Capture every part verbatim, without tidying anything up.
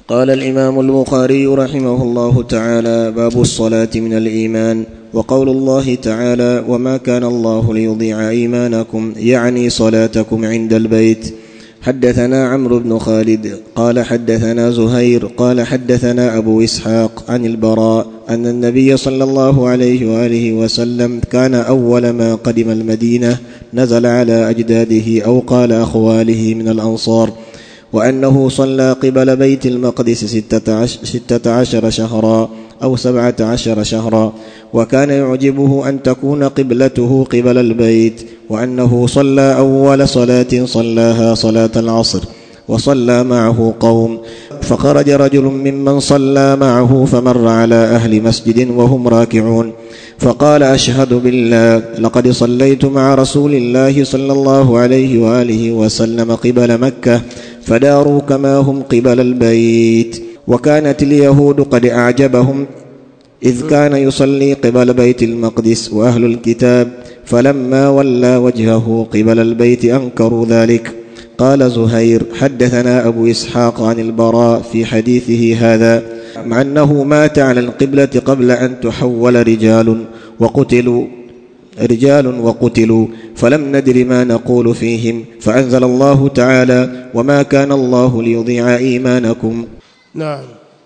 قال الإمام البخاري رحمه الله تعالى: باب الصلاة من الإيمان. وقول الله تعالى: وما كان الله ليضيع إيمانكم، يعني صلاتكم عند البيت. حدثنا عمرو بن خالد قال حدثنا زهير قال حدثنا أبو إسحاق عن البراء أن النبي صلى الله عليه وآله وسلم كان أول ما قدم المدينة نزل على أجداده أو قال أخواله من الأنصار، وأنه صلى قبل بيت المقدس ستة عشر شهرا أو سبعة عشر شهرا، وكان يعجبه أن تكون قبلته قبل البيت، وأنه صلى أول صلاة صلاها صلاة العصر، وصلى معه قوم، فخرج رجل ممن صلى معه فمر على أهل مسجد وهم راكعون، فقال: أشهد بالله لقد صليت مع رسول الله صلى الله عليه وآله وسلم قبل مكة، فداروا كما هم قبل البيت. وكانت اليهود قد أعجبهم إذ كان يصلي قبل بيت المقدس وأهل الكتاب، فلما ولى وجهه قبل البيت أنكروا ذلك. قال زهير: حدثنا أبو إسحاق عن البراء في حديثه هذا مع أنه مات على القبلة قبل أن تحول رجال وقتلوا رجال وقتلوا فلم ندر ما نقول فيهم، فأنزل الله تعالى: وما كان الله ليضيع إيمانكم. نعم.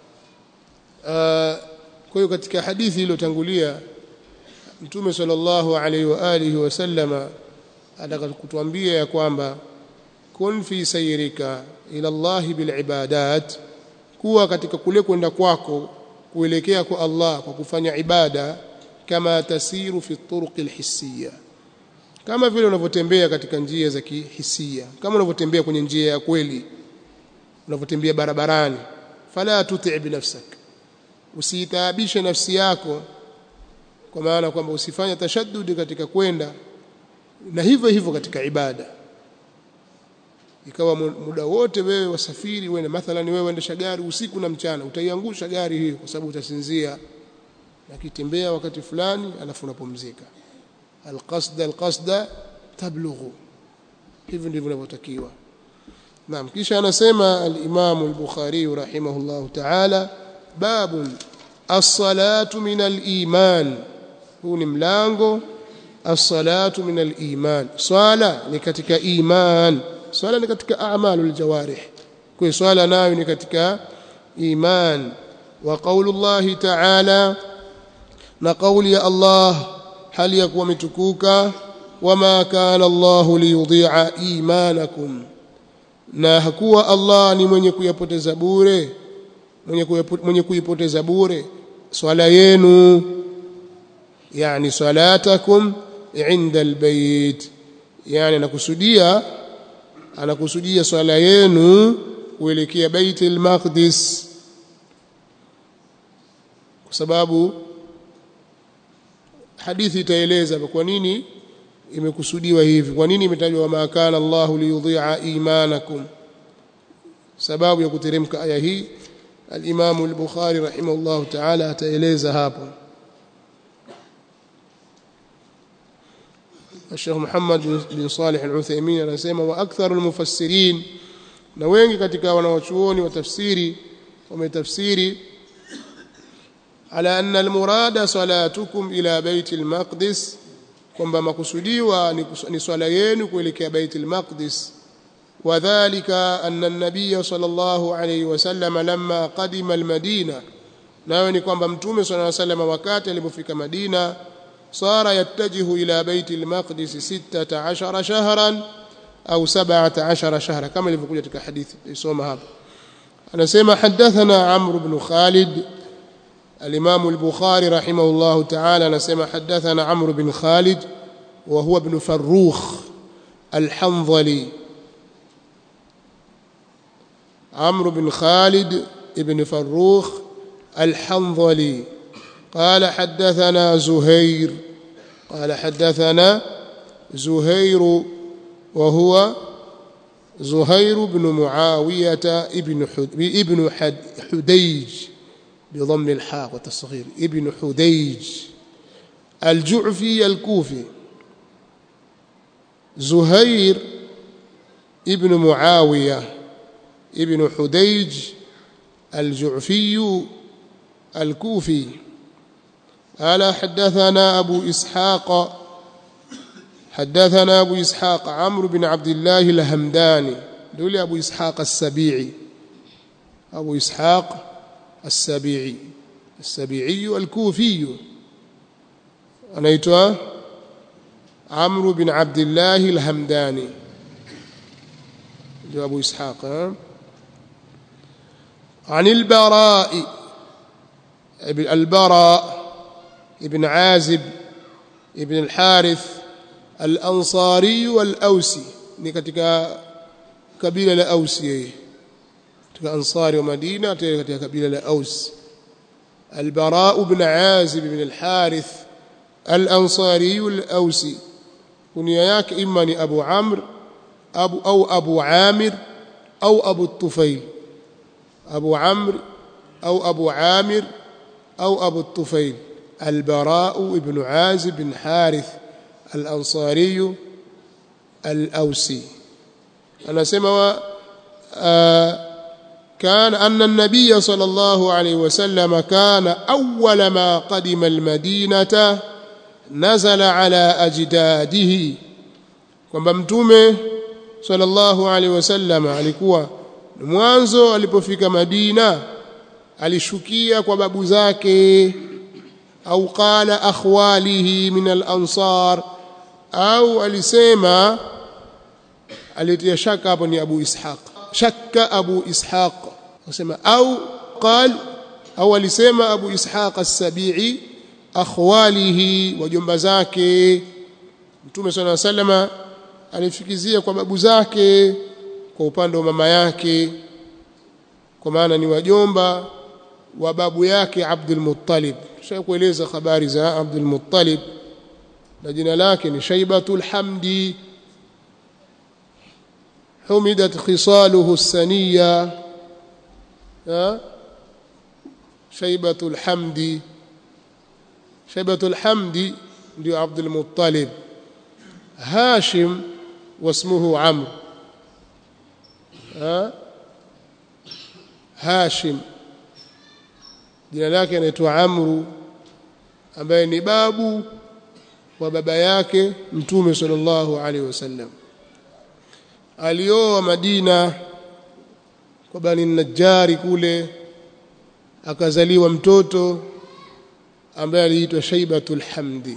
Kwa hiyo katika hadithi iliyotangulia Mtume sallallahu alaihi wa alihi wasallama atakutuambia ya kwamba kun fi sayrika ila Allah bil ibadat, kuwa katika kule kwenda kwako kuelekea kwa Allah kwa kufanya ibada, kama tasiru fi turuq alhissiyya, kama vile unavyotembea katika njia za kihisia, kama unavyotembea kwenye njia ya kweli, unavyotembea barabarani. Fala tuti' bi nafsak, usitaabishe nafsi yako, kwa maana kwamba usifanye tashaddud katika kwenda, na hivyo hivyo katika ibada. Ikawa muda wote wewe wasafiri, wewe mathalan wewe uendesha gari usiku na mchana, utaiangusha gari hiyo kwa sababu utasinzia, na kitembea wakati fulani alafu unapumzika. Alqasda alqasda tablughu, hivyo ndivyo inavyotakiwa. Naam. Kisha anasema al-Imam al-Bukhari rahimahullah ta'ala: babun as-salatu min al-iman. Huu ni mlango as-salatu min al-iman. Swala ni katika iman, swala ni katika a'malul jawarih, kwa swala nayo ni katika iman. Wa qaulullahi ta'ala, na qauli ya Allah hali ya kuwa mitukuka: wama kana Allahu liyudhi'a imanakum, na hakuwa Allah ni mwenye kuyapoteza bure, mwenye mwenye kuipoteza bure swala yenu, yani salatakum inda albayt, yani anakusudia anakusudia swala yenu kuelekea Baitul Maqdis, kwa sababu hadithi itaeleza kwa nini imekusudiwa hivi, kwa nini imetajwa wama kana Allahu liyudhi'a imanakum. Sababu ya kuteremka aya hii al-Imam al-Bukhari rahimahullah ta'ala ataeleza hapo. Sheikh Muhammad bin Salih al-Uthaymeen anasema: wa aktharu al-mufassirin, na wengi katika wanawachuoni wa tafsiri wametafsiri ala anna al-murada salatukum ila Baitul Maqdis, kwamba makusudiwa ni swala yenu kuelekea Baitul Maqdis. Wadhālika anna an-nabiy sallallahu alayhi wasallam lamma qadima al-Madina, nayo ni kwamba Mtume sallallahu alayhi wasallam wakati alipofika Madina, sara yattajihu ila Baitul Maqdis sita ashara shahran au sab'a ashara shahra, kama ilivyokuja katika hadithi isoma hapa. Anasema: hadathana Amr ibn Khalid. الإمام البخاري رحمه الله تعالى نسمع حدثنا عمرو بن خالد وهو ابن فروخ الحنظلي. عمرو بن خالد ابن فروخ الحنظلي قال حدثنا زهير قال حدثنا زهير وهو زهير بن معاوية ابن ابن حديج بضم الحاء والتصغير، ابن حديج الجعفي الكوفي. زهير ابن معاوية ابن حديج الجعفي الكوفي قال حدثنا أبو إسحاق حدثنا أبو إسحاق عمرو بن عبد الله الهمداني دول أبو إسحاق السبيعي أبو إسحاق السبيعي السبيعي الكوفي أنا يتوى عمرو بن عبد الله الهمداني دول أبو إسحاق عن البراء البراء ابن عازب ابن الحارث الأنصاري والأوسي ni katika kabila la Ausi yeye katika Ansari wa Madina tena katika kabila la Aus Al-Bara ibn Azib ibn al-Harith al-Ansari al-Ausi kunia yake imma ni Abu Amr Abu au Abu Amir au Abu Tufail Abu Amr au Abu Amir au Abu Tufail Al-Bara ibn Azib ibn Harith الأنصاري الأوسي أنا سمع كان أن النبي صلى الله عليه وسلم كان أول ما قدم المدينة نزل على أجداده kwamba mtume sallallahu alaihi wasallam alikuwa mwanzo alipofika Madina alishukia kwa babu zake au qala akhwalihi min al-ansar au alisema alitia shaka hapo ni Abu Ishaq shakka Abu Ishaq akasema au qal au alisema Abu Ishaq as-Sabi'i akhwalihi wajomba zake Mtume صلى الله عليه وسلم alifikizia kwa babu zake kwa upande wa mama yake kwa maana ni wajomba wa babu yake Abdul Muttalib tushakueleza habari za Abdul Muttalib na jina lake ni Shaybatul Hamdi humidat khisaluhu as-saniyya Shaybatul Hamdi Shaybatul Hamdi ndio Abdul Muttalib Hashim wasmuhu Amr Hashim jina lake anaitwa Amru ambaye ni babu wa baba yake Mtume sallallahu alaihi wasallam alioa Madina kwa Bani Najjari kule akazaliwa mtoto ambaye aliitwa Shaybatul Hamdi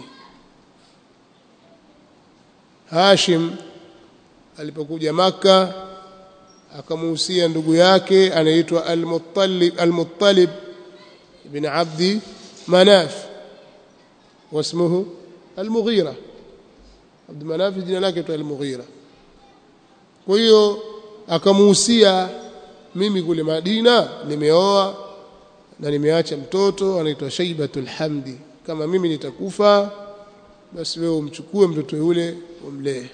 Hashim alipokuja Makka akamuhusia ndugu yake anaitwa Al-Muttalib Al-Muttalib ibn Abdi Manaf wasmuhu Al-Mughira Abd Manaf jina lake tu Al-Mughira kwa hiyo akamuhusia mimi kule Madina nimeoa na nimeacha mtoto anaitwa Shaybatul Hamdi kama mimi nitakufa basi wewe umchukue mtoto yule umlee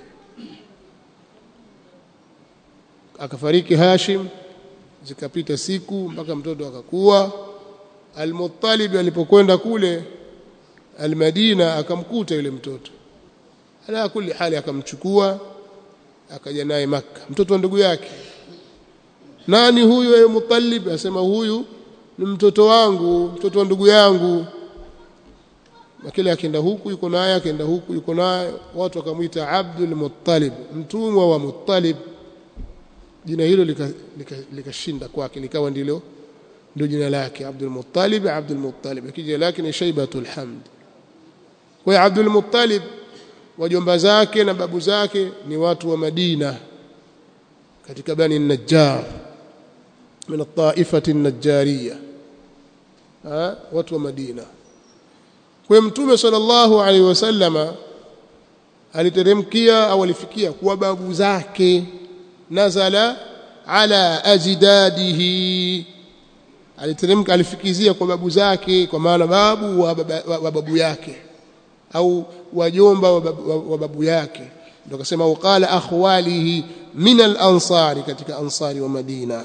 akafariki Hashim zikapita siku mpaka mtoto akakuwa Al-Muttalib alipokwenda kule Al-Madina akamkuta yule mtoto ala kulli hali akamchukua akaja naye Makka mtoto wa ndugu yake nani huyu ya Muttalib asema huyu ni mtoto wangu mtoto wa ndugu yangu na kile akienda huku yuko naye akienda huku yuko naye watu wakamuita Abdul Muttalib mtumwa wa Muttalib jina hilo likashinda lika kwake likawa ndilo ndio jina lake Abdul Muttalib Abdul Muttalib kijina lake ni Shaybatul Hamd kwa Abdul Muttalib wajomba zake na babu zake ni watu wa Madina katika Bani Najjar min at-taifati an-najjariyya watu wa Madina kwa Mtume sallallahu alaihi wasallama aliteremkia au alifikia kwa babu zake nazala ala ajdadihi aliteremka alifikizia kwa babu zake kwa maana babu wa, baba, wa babu yake au wajomba wa babu, wa babu yake ndio akasema uqala akhwalihi min al-ansari katika ansari wa Madina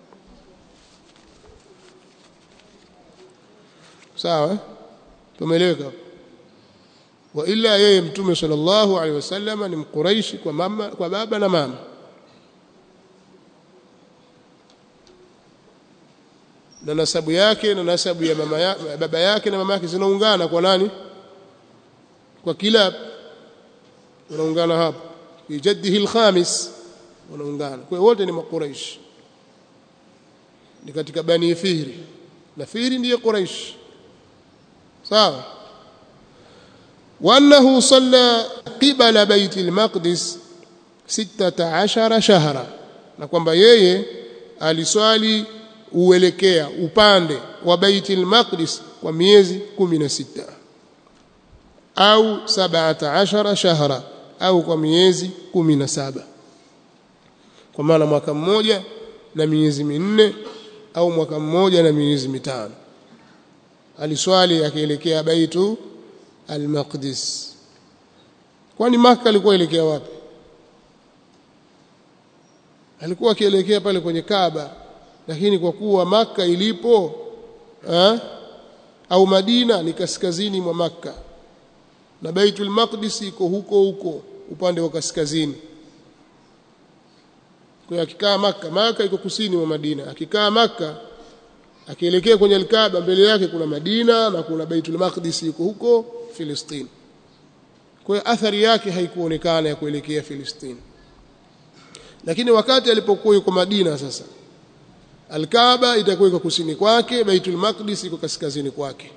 sawa tumeeleweka wa illa yeye Mtume sallallahu alaihi wasallam ni mquraishi kwa mama kwa baba na mama na nasabu yake na nasabu ya mama ya, baba yake na mama yake zinaungana kwa nani? Kwa Kilab, wanaungana hapo fi jaddihi al-khamis, wanaungana. Kwa wote ni Makuraish, ni katika Bani Fihri, na Fihri ndiye Quraish, sawa. وأنه صلى قبل بيت المقدس ستة عشر شهرا, na kwamba yeye aliswali uelekea upande wa Baitul Maqdis kwa miezi kumi na sita au sab'ata ashara shahra, au kwa miezi kumi na saba, kwa maana mwaka mmoja na miezi minne au mwaka mmoja na miezi mitano aliswali akielekea Baitul Al-Maqdis. Kwani Makka alikuwa elekea wapi? Alikuwa akielekea pale kwenye Kaaba, lakini kwa kuwa Makka ilipo ha? au Madina ni kaskazini mwa Makka na Baitul Maqdis iko huko huko upande wa kaskazini. Kwa akikaa Makka, Makka iko kusini mwa Madina, akikaa Makka akielekea kwenye Al-Kaaba, mbele yake kuna Madina na kuna Baitul Maqdis iko huko Filistini. Kwa athari yake haikuonekana ya kuelekea Filistini. Lakini wakati alipokuwa yuko Madina sasa, Al-Kaaba itakuwa iko kusini kwake, Baitul Maqdis iko kaskazini kwake,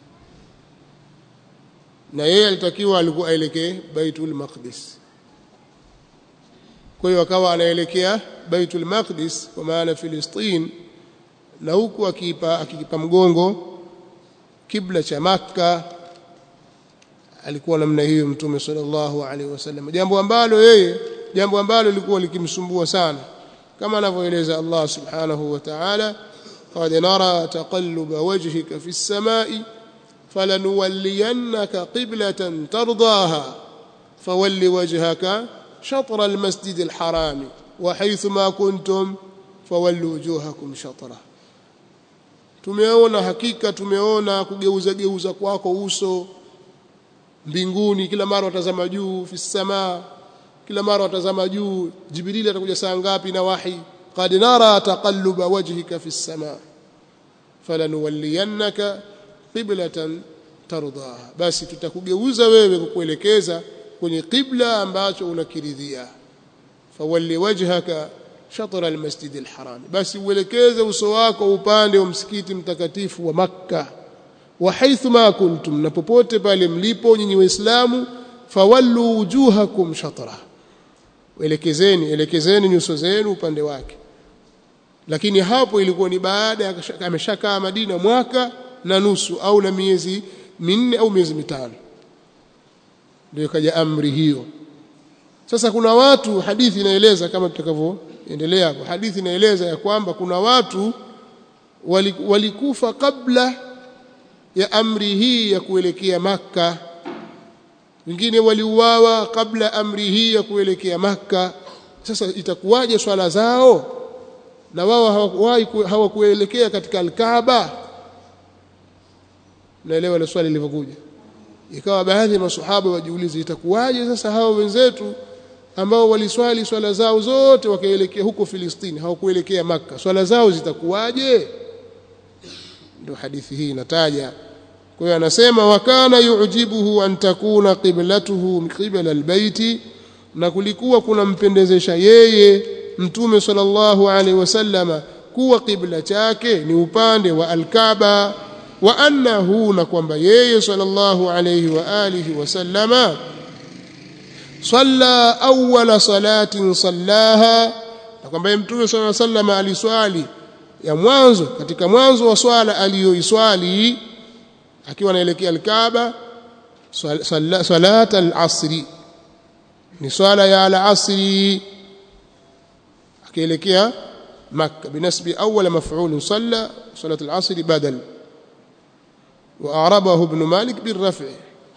na yeye alitakiwa alikuwa aelekee Baitul Maqdis. Kwa hiyo akawa anaelekea Baitul Maqdis kwa maana Filistini, na huku akipa akikipa mgongo kibla cha Makka. Alikuwa namna hiyo Mtume sallallahu alaihi wasallam, jambo ambalo yeye jambo ambalo lilikuwa likimsumbua sana, kama anavyoeleza Allah subhanahu wa ta'ala, qad nara taqalluba wajhika fi as-samai falanuwalliyannaka qiblatan tardaha fawalli wajhaka shatra al-masjid al-haram wa haythuma kuntum fawallu wujuhakum shatra. Tumeona, hakika tumeona kugeuza geuza kwako uso mbinguni, kila mara watazama juu, fi samaa, kila mara watazama juu. Jibril atakuja saa ngapi na wahi? Qad nara taqalluba wajhika fi samaa falanuwalliyannaka qiblatan tardaha, basi tutakugeuza wewe kukuelekeza kwenye qibla ambacho unakiridhia. Fawalli wajhaka shatra almasjid alharam, basi uelekeze uso wako upande wa msikiti mtakatifu wa Makka. Wa haythuma kuntum, na popote pale mlipo nyinyi Waislamu, fawallu wujuhakum shatra, elekezeni elekezeni nyuso zenu upande wake. Lakini hapo ilikuwa ni baada ya ameshakaa Madina mwaka na nusu au na miezi minne au miezi mitano, ndio kaja amri hiyo. Sasa kuna watu, hadithi inaeleza kama tutakavyoendelea hapo, hadithi inaeleza ya kwamba kuna watu walikufa kabla ya amri hii ya kuelekea Makka, wengine waliuawa kabla amri hii ya kuelekea Makka. Sasa itakuwaje swala zao na wao hawakuwahi hawakuelekea katika Al-Kaaba? Naelewa ile swali lilivyokuja, ikawa baadhi ya maswahaba wajiuliza, itakuwaje sasa hao wenzetu ambao waliswali swala zao zote wakaelekea huko Filistini, hawakuelekea Makka, swala zao zitakuwaje? Ndio hadithi hii inataja. Kwa hiyo anasema wakana yujibuhu an takuna qiblatuhu qibla albayti, na kulikuwa kunampendezesha yeye Mtume sallallahu alaihi wasallama kuwa qibla chake ni upande wa Al-Kaaba, wa annahu, na kwamba yeye sallallahu alaihi wa alihi wasallama salla awwala salatin sallaha, na kwamba Mtume sallallahu alaihi wasallama aliswali ya mwanzo katika mwanzo wa swala aliyoiswali akiwa anaelekea Al-Kaaba, salat al-asri, ni swala ya al-asri akielekea Makka, binasbi awwal maf'ul salla salat al-asri badal, wa a'rabahu ibn Malik bil-raf'.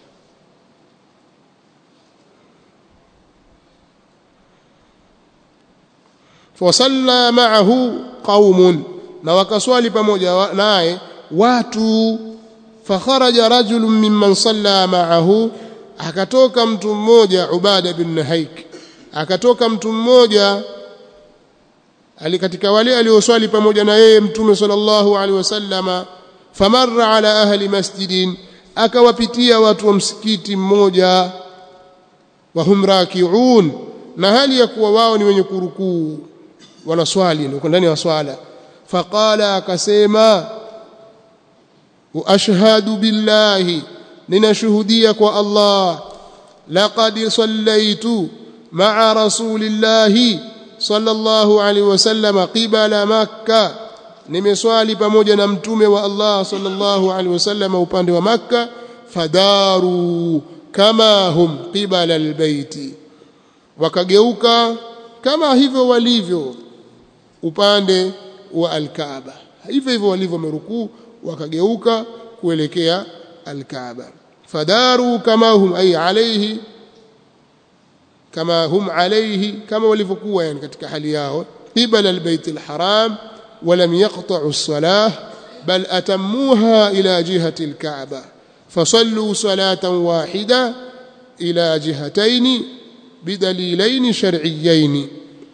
Fasalla ma'ahu qaumun, na wakaswali pamoja naye watu. Fakharaja rajulun mimman salla ma'ahu, akatoka mtu mmoja, Ubada bin Haik, akatoka mtu mmoja ali katika wale alioswali pamoja na yeye mtume sallallahu alaihi wasallama famarra ala ahli masjidin akawapitia watu wa msikiti mmoja wa hum raki'un na hali ya kuwa wao ni wenye kurukuu wanaswali ndio ndani ya swala faqala akasema wa ashhadu billahi ninashuhudia kwa Allah laqad sallaitu ma'a rasulillahi sallallahu alaihi wasallam qibala makkah nimeswali pamoja na mtume wa Allah sallallahu alaihi wasallam upande wa Makkah fadaru kama hum qibala albayti wakageuka kama hivyo walivyo upande wa al-Kaaba hivyo hivyo walivyo merukuu wakageuka kuelekea al-Kaaba fadaru kama hum ay alayhi kama hum alayhi kama walivyokuwa yani katika hali yao qibala albayt alharam ولم يقطعوا الصلاة بل أتموها إلى جهة الكعبة فصلوا صلاة واحدة إلى جهتين بدليلين شرعيين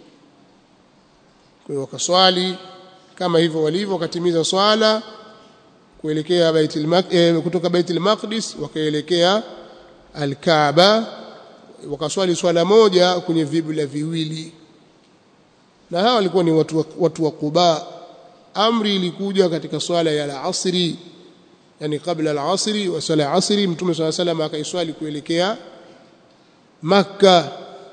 وكصالي كما hivyo walivyo katimiza swala kuelekea Baitul Maqdis kutoka Baitul Maqdis wakaelekea al-Kaaba wakaswali swala moja kwenye vibla viwili na hawa walikuwa ni watu wa, watu wa Quba amri ilikuja katika swala ya al-asri yani kabla al-asri wa swala al-asri mtume swalla salam akaiswali kuelekea Makka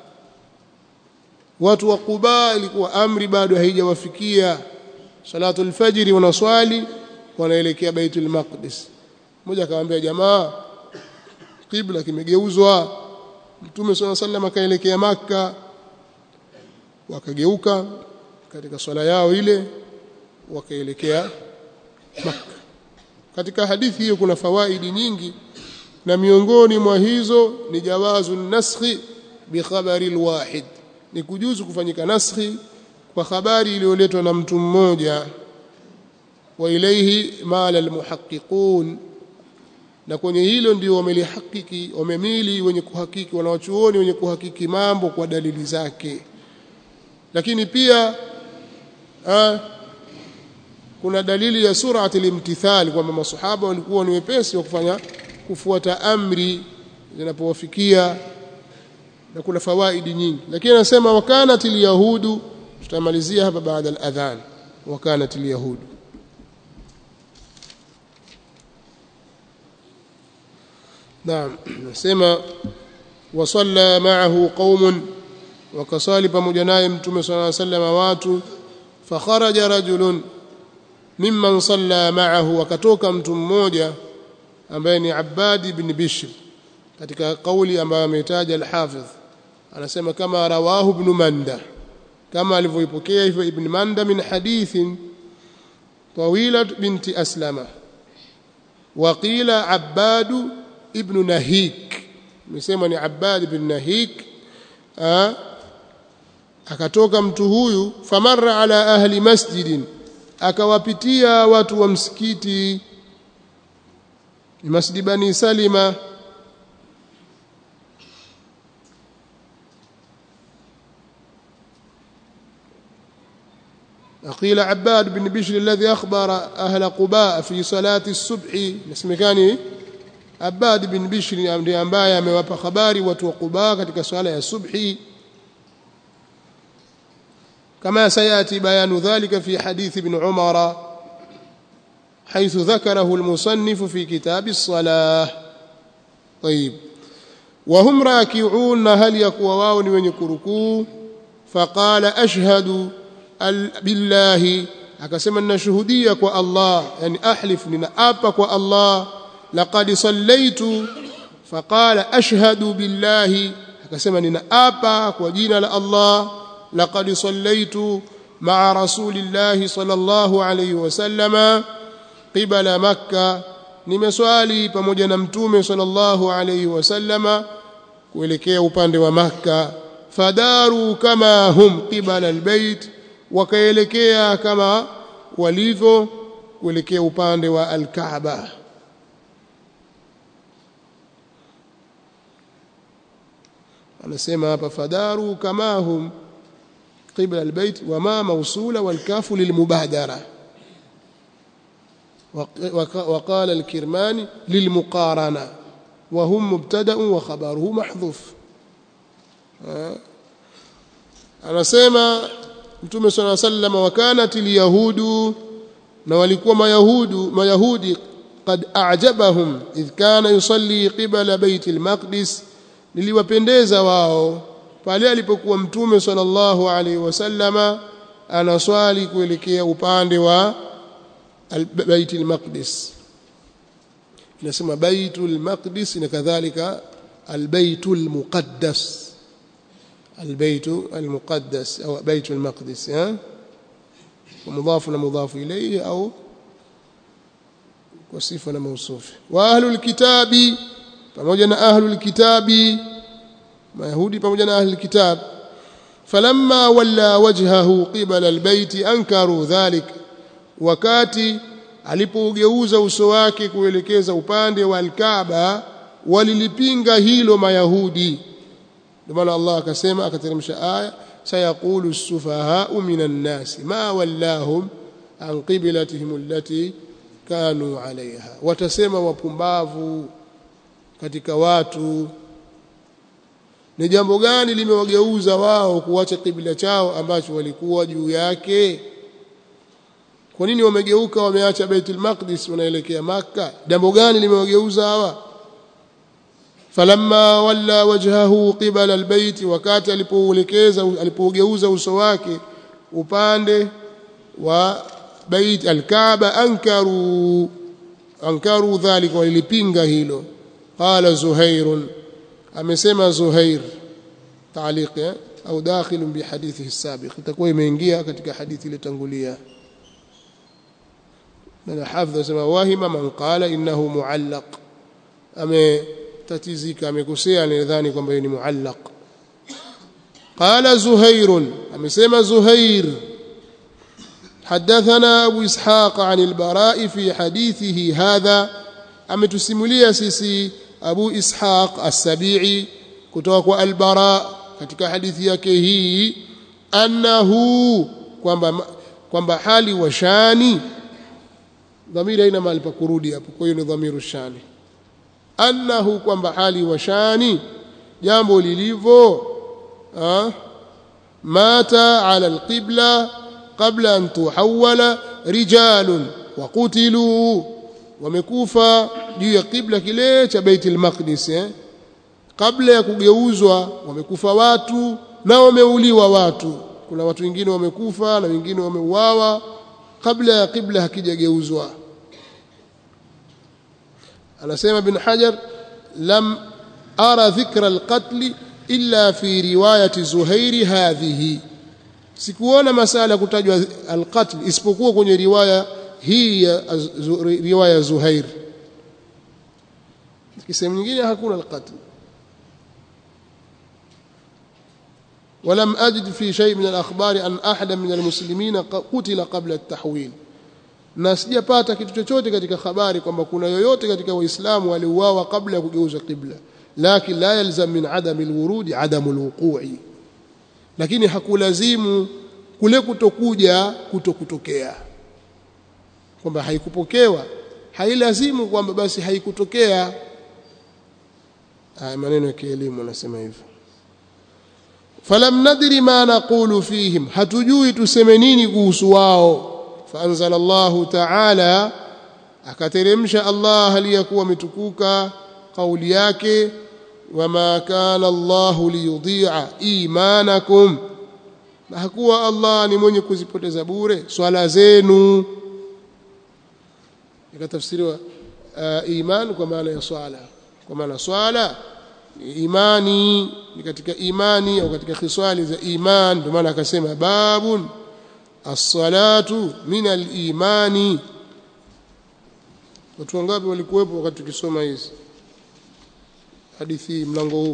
watu wa Quba ilikuwa amri bado haijawafikia salatu al-fajr wanaswali wanaelekea Baitul Maqdis mmoja akamwambia jamaa kibla kimegeuzwa mtume swalla salam akaelekea Makka wakageuka katika swala yao ile wakaelekea Makka katika hadithi hiyo kuna fawaidi nyingi na miongoni mwa hizo ni jawazu naskhi bi khabari alwahid ni kujuzu kufanyika naskhi kwa habari iliyoletwa na mtu mmoja wa ilayhi mala almuhaqqiqun na kwenye hilo ndio wamelihakiki wamemili wenye kuhakiki wanawachuoni wenye kuhakiki mambo kwa dalili zake lakini pia ah, kuna dalili ya surati al-imtithal kwamba masahaba walikuwa ni wepesi wa kufanya kufuata amri zinapowafikia na kuna fawaidi nyingi lakini anasema wakanat al-yahudu tutamalizia hapa baada al-adhan wakanat al-yahudu naam anasema wasalla ma'ahu qaumun wakasali pamoja naye mtume صلى الله عليه وسلم watu fakharaja rajulun mimman salla ma'ahu wakatoka mtu mmoja ambaye ni Abbad ibn Bishr katika kauli ambayo ametaja al-Hafidh anasema kama rawahu ibn Manda kama alivyoipokea hivyo ibn Manda min hadithin Tawila binti Aslama waqila Abbad ibn Nahik msema ni Abbad ibn Nahik a akatoka mtu huyu famarra ala ahli masjidin akawapitia watu wa msikiti ni Masjid Bani Salima قيل عباد بن بشر الذي أخبر أهل قباء في صلاة الصبح اسمكاني عباد بن بشر ndiye ambaye amewapa habari watu wa Quba katika swala ya subhi كما سيأتي بيان ذلك في حديث ابن عمر حيث ذكره المصنف في كتاب الصلاة طيب وهم راكعون هل يقوى واو ni wenye kurukuu فقال أشهد بالله akasema ninashuhudia kwa Allah yani ahlif ninaapa kwa Allah laqad sallaitu faqala ashhadu billahi akasema ninaapa kwa jina la Allah laqad sallaitu ma'a rasulillahi sallallahu alayhi wasallama qibala makkah nimeswali pamoja na mtume sallallahu alayhi wasallama kuelekea upande wa Makkah fadaru kama hum qibala albayt wakaelekea kama walivyo kuelekea upande wa al-Kaaba anasema hapa fadaru kama hum qibla albayt wama mawsula walkafu lilmubadara وقال الكرماني للمقارنة وهم مبتدأ وخبره محذوف. أنا سيما Mtume صلى الله عليه وسلم وكانت اليهود na walikuwa mayahudu mayahudi qad a'jabahum idh kana yusalli qibla bait al-maqdis, niliwapendeza wao pale alipokuwa Mtume sallallahu alaihi wasallama anaswali kuelekea upande wa bait al-maqdis. Inasema baitul maqdis na kadhalika al-baitul muqaddas, البيت المقدس أو بيت المقدس ها ومضاف ومضاف إليه أو وصفة موصوف. وأهل الكتاب فموجنا أهل الكتاب ما يهودي فموجنا أهل الكتاب فلما ولى وجهه قبل البيت أنكروا ذلك wakati alipogeuza uso wake kuelekeza upande wa al-Kaaba walilipinga hilo mayahudi. Ndio Allah akasema akateremsha aya sayaqulu as-sufaha'u minan nasi ma wallahum an qiblatihim allati kanu 'alayha, watasema wapumbavu katika watu, ni jambo gani limewageuza wao kuacha kibla chao ambacho walikuwa juu yake? Kwa nini wamegeuka wameacha Baitul Maqdis wanaelekea Makka? Jambo gani limewageuza hawa? falamma walla wajhahu qibala albayt, wakati alipoelekeza alipogeuza uso wake upande wa bait alkaaba ankaru ankaru dhalika, walipinga hilo. Qala Zuhair, amesema Zuhair taaliq au dakhil bi hadithihi as-sabiq, itakuwa imeingia katika hadithi ile tangulia. Na hafidh asema wahima man qala innahu muallaq, ame tatizika amekosea anadhani kwamba ni muallaq. Qala Zuhair, amesema Zuhair حدثنا أبو إسحاق عن البراء في حديثه هذا, ametusimulia sisi Abu Ishaq as-Sabi'i kutoka kwa al-Bara katika hadithi yake hii, annahu kwamba kwamba hali wa shani, dhamira ina mahali pa kurudi hapo, kwa hiyo ni dhamiru shani. Annahu kwamba hali wa shani, jambo lilivyo, mata ala al-qibla qabla an tuhawwala rijalun wa qutilu, wamekufa juu ya kibla kile cha Baitul Maqdis eh? Kabla ya kugeuzwa wamekufa watu na wameuliwa watu. Kuna watu wengine wamekufa na wengine wameuawa kabla ya kibla hakijageuzwa. Anasema Ibn Hajar, lam ara dhikra al-qatl illa fi riwayati Zuhair hadhihi, sikuona masala kutajwa al-qatl isipokuwa kwenye riwaya hii ya riwaya Zuhair. Kisema nyingine hakuna al-qatl. ولم أجد في شيء من الأخبار أن أحد من المسلمين قتل قبل التحويل, na sijapata kitu chochote katika habari kwamba kuna yoyote katika waislamu waliuawa kabla ya kugeuza qibla. Lakini la yalzam min adam alwurud adam alwuqu'i, lakini hakulazimu kule kutokuja kutokutokea, kwamba haikupokewa hailazimu kwamba basi haikutokea. Haya maneno ya kielimu nasema hivyo. Falam nadri ma naqulu fihim, hatujui tuseme nini kuhusu wao. Faanzala Allahu ta'ala, akateremsha Allah aliyakuwa mitukuka kauli yake, wama kana Allahu liyudhi'a imanakum, na hakuwa Allah ni mwenye kuzipoteza bure swala zenu. Ikatafsiriwa uh, iman kwa maana ya swala, kwa maana swala imani ni katika imani au katika khiswali za iman. Ndio maana akasema babun as-salatu min al-imani. Watu wangapi walikuwepo wakati tukisoma hizi hadithi mlango huu?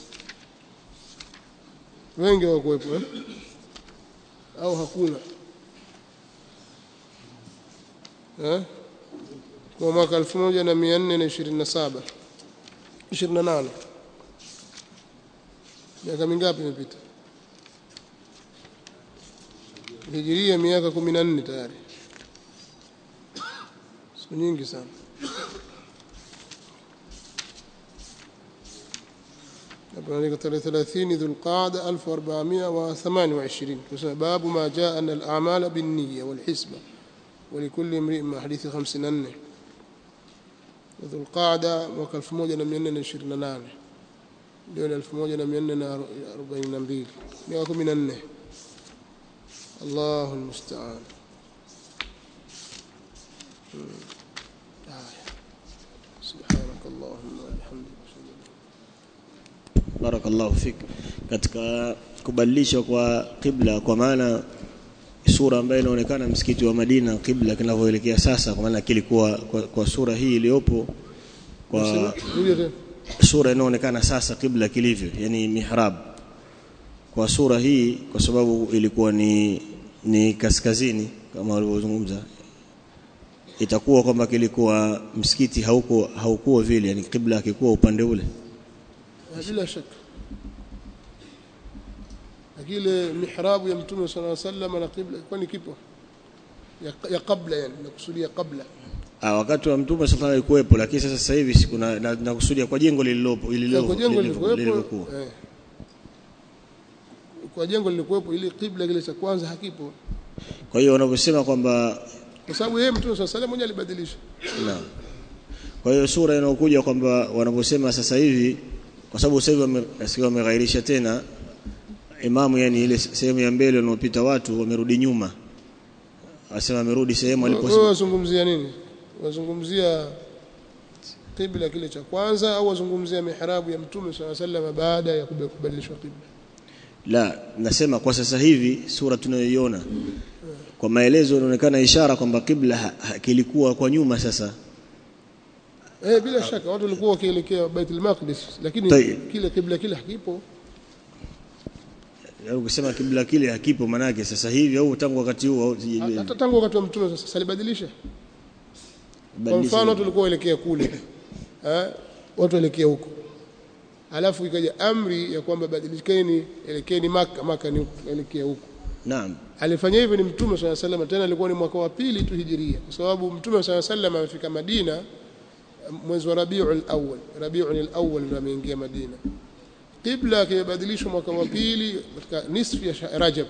Wengi hawakuwepo eh? Au hakuna eh? Kwa mwaka elfu moja na mia nne na ishirini na saba ishirini na nane, miaka mingapi imepita? hijiria miaka kumi na nne tayari, siku nyingi sana. Hapo tarehe thelathini Dhulqaada ألف وأربعمائة وثمانية وعشرين, kwa sababu ma jaa an al-a'mal bin-niyya wal-hisba wa likulli imri'in ma hadithi hamsini na nne Dhulqaada mwaka elfu moja na mia nne na ishirini na nane ndio elfu moja na mia nne na arobaini na mbili, miaka kumi na nne. Allahu almusta'an. Subhanakallahumma wa bihamdika. Barakallahu fik. Katika kubadilishwa kwa qibla, kwa maana sura ambayo inaonekana msikiti wa Madina qibla kinavyoelekea sasa, kwa maana kilikuwa kwa, kwa sura hii iliyopo, kwa sura inaonekana sasa qibla kilivyo, yani mihrab kwa sura hii, kwa sababu ilikuwa ni ni kaskazini kama walivyozungumza, itakuwa kwamba kilikuwa msikiti hauko haukuwa vile, yani qibla hakikuwa upande ule. Bila shaka akile mihrabu ya Mtume sallallahu alaihi wasallam na qibla kwani kipo ya, ya kabla, yani nakusudia kabla. Ah, wakati wa Mtume sallallahu alaihi wasallam ilikuwepo, lakini sasa sasa hivi kuna nakusudia kwa jengo lililopo lililopo lililokuwa eh, kwa jengo lililokuwepo ile qibla kile cha kwanza hakipo. Kwa hiyo wanavyosema kwamba kwa sababu yeye Mtume sallallahu alaihi wasallam mwenyewe alibadilisha. Naam. Kwa hiyo sura inayokuja kwamba wanavyosema sasa hivi, kwa sababu sasa hivi wamegairisha tena imamu, yani ile sehemu ya mbele wanopita watu wamerudi nyuma, asema amerudi sehemu aliposema. Wewe wazungumzia nini? Wazungumzia qibla kile cha kwanza au wazungumzia mihrabu ya Mtume sallallahu alaihi wasallam baada ya kubadilishwa qibla? La, nasema kwa sasa hivi sura tunayoiona kwa maelezo inaonekana ishara kwamba qibla kilikuwa kwa nyuma sasa. Eh, bila shaka watu walikuwa wakielekea Baitul Maqdis, lakini Tay. kile qibla kile hakipo. Au kusema qibla kile hakipo manake sasa hivi au tangu wakati huo? Hata tangu wakati wa Mtume sasa alibadilisha. Kwa mfano watu walikuwa waelekea kule, eh, watu waelekea huko, alafu ikaja amri ya kwamba badilisheni, elekeni Makka, Makka ni elekea huko. Naam. Alifanya hivyo ni Mtume sallallahu alaihi wasallam, tena alikuwa ni mwaka wa pili tu hijiria, kwa sababu Mtume sallallahu alaihi wasallam amefika Madina mwezi wa Rabiul Awwal. Rabiul Awwal ndio ameingia Madina. Qibla kibadilishwa mwaka wa pili katika nisfu ya Rajab,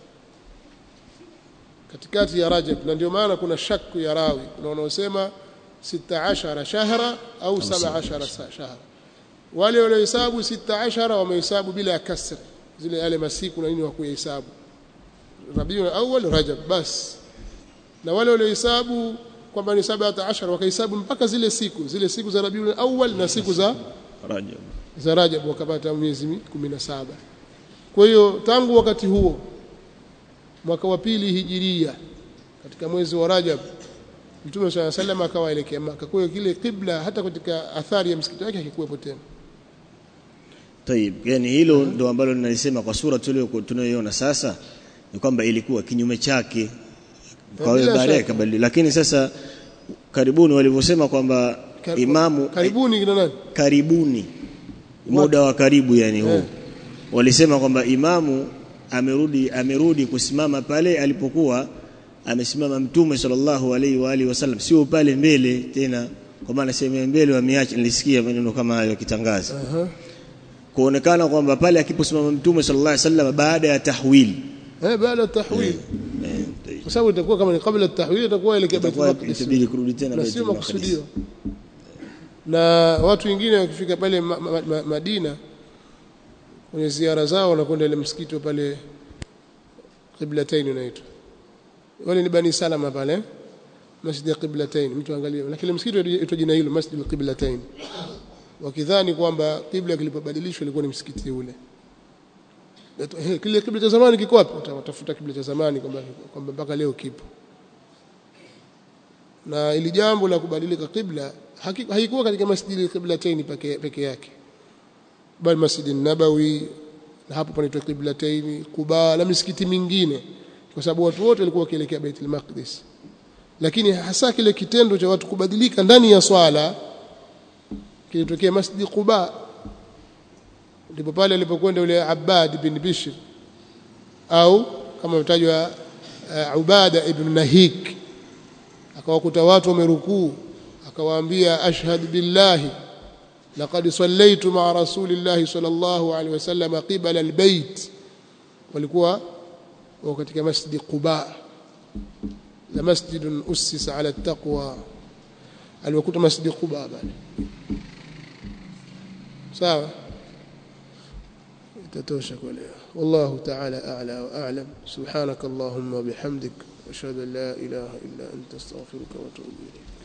katikati ya Rajab, na ndio maana kuna shakku ya rawi, kuna wanaosema sita ashara shahra au saba ashara shahra. Wale waliohesabu sita ashara wamehesabu bila kasra, zile yale masiku na nini wa kuhesabu Rabiul Awwal Rajab bas, na wale waliohesabu kwamba ni saba ashara wakahesabu mpaka zile siku zile siku za Rabiul Awwal na siku za Rajab za Rajab wakapata miezi kumi na saba. Kwa hiyo tangu wakati huo mwaka wa pili hijiria katika mwezi wa Rajab Mtume sallallahu alaihi wasallam akawaelekea Makka. Kwa hiyo kile qibla hata katika athari ya msikiti wake hakikuwepo tena. Tayib, yani hilo ndo ambalo ninalisema kwa sura tunayoiona sasa ni kwamba ilikuwa kinyume chake. Kwa hiyo baadaye kabadilika, lakini sasa karibuni walivyosema kwamba Karibu, imamu karibuni kina nani? Karibuni muda wa karibu yani huu, yeah. Walisema kwamba imamu amerudi amerudi kusimama pale alipokuwa amesimama Mtume sallallahu alaihi wa alihi wasallam, sio pale mbele tena, kwa maana sehemu mbele wameacha. Nilisikia maneno kama hayo yakitangaza uh-huh. kuonekana kwamba pale akiposimama Mtume sallallahu alaihi wasallam baada ya tahwil, eh baada ya tahwil, eh, kwa sababu itakuwa kama ni kabla ya tahwil itakuwa ile Baitul Maqdis, itabidi kurudi tena Baitul Maqdis. Na watu wengine wakifika pale ma, ma, ma, Madina kwenye ziara zao wanakwenda ile msikiti pale Qiblatain unaitwa, wale ni Bani Salama pale Masjid Qiblatain, mtu angalia, lakini msikiti unaitwa jina hilo Masjid Qiblatain, wakidhani kwamba qibla kilipobadilishwa ilikuwa ni msikiti ule. Kile kibla cha zamani kiko wapi? Utafuta kibla cha zamani kwamba kwamba mpaka leo kipo. Na ili jambo la kubadilika qibla haikuwa katika Masjid Qiblatain peke peke yake, bali Masjid Nabawi, na hapo panaitwa Qiblatain, Quba na misikiti mingine, kwa sababu watu wote walikuwa wakielekea Baitul Maqdis. Lakini hasa kile kitendo cha watu kubadilika ndani ya swala kilitokea Masjid Quba, ndipo pale alipokwenda yule Abbad bin Bishr, au kama mtajwa Ubada ibn Nahik akawakuta watu wamerukuu akawaambia ashhadu billahi laqad sallaytu ma'a rasulillahi sallallahu alaihi wasallam qibala albayt walikuwa katika masjid Quba la masjidun ussisa ala taqwa aliwakuta masjid Quba bali sawa tatosha kwa leo wallahu ta'ala a'la wa a'lam subhanakallahumma bihamdik ashhadu an la ilaha illa anta astaghfiruka wa atubu ilayk